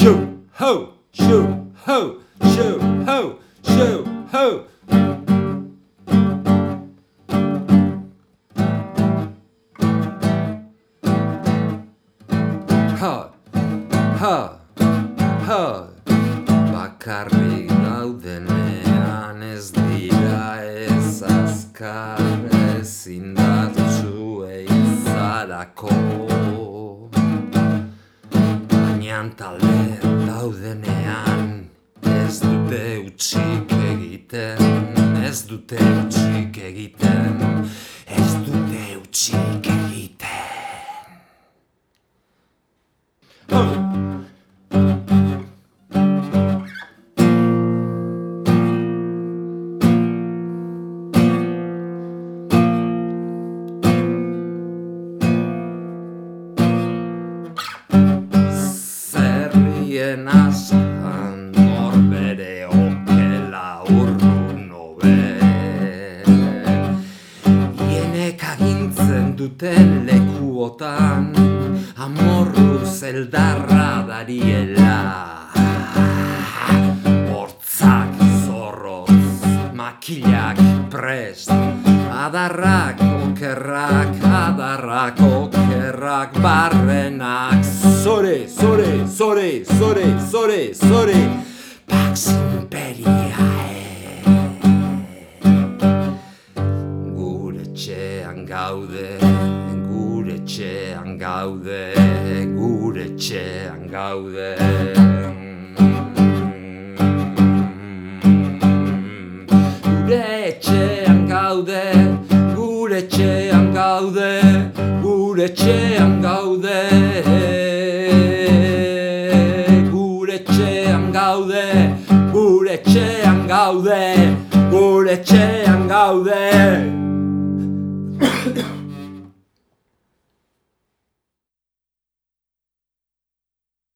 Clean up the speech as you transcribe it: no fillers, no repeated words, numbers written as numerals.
Shoo ho, shoo ho, shoo ho, shoo ho. Ha, ha, ha. Bakarrik daudenean ez dira ez azkar ez indartsuei zarako. Baina talde daudenean ez dute hutsik egiten, ez dute hutsik egiten, ez dute hutsik egiten. Zerrien askan norbere okela urrun hobe. Hienek agintzen duten lekuotan amorru zeldarra dariela. Hortzak zorrotz, makilak prest, adarrak okerrak, barrenak, zore, zore, zore, zore, zore, zore, Pax Imperiae. Gure etxean gaude, gure etxean gaude, gure etxean gaude. Gure etxean gaude, gure etxean gaude, gure etxean gaude. Gure etxean gaude, gure etxean gaude, gure etxean gaude.